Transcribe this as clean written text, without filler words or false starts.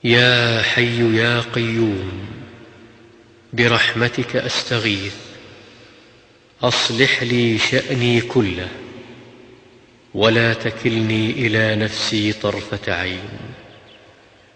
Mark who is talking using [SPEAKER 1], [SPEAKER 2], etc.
[SPEAKER 1] يا حي يا قيوم، برحمتك أستغيث، أصلح لي شأني كله، ولا تكلني إلى نفسي طرفة عين.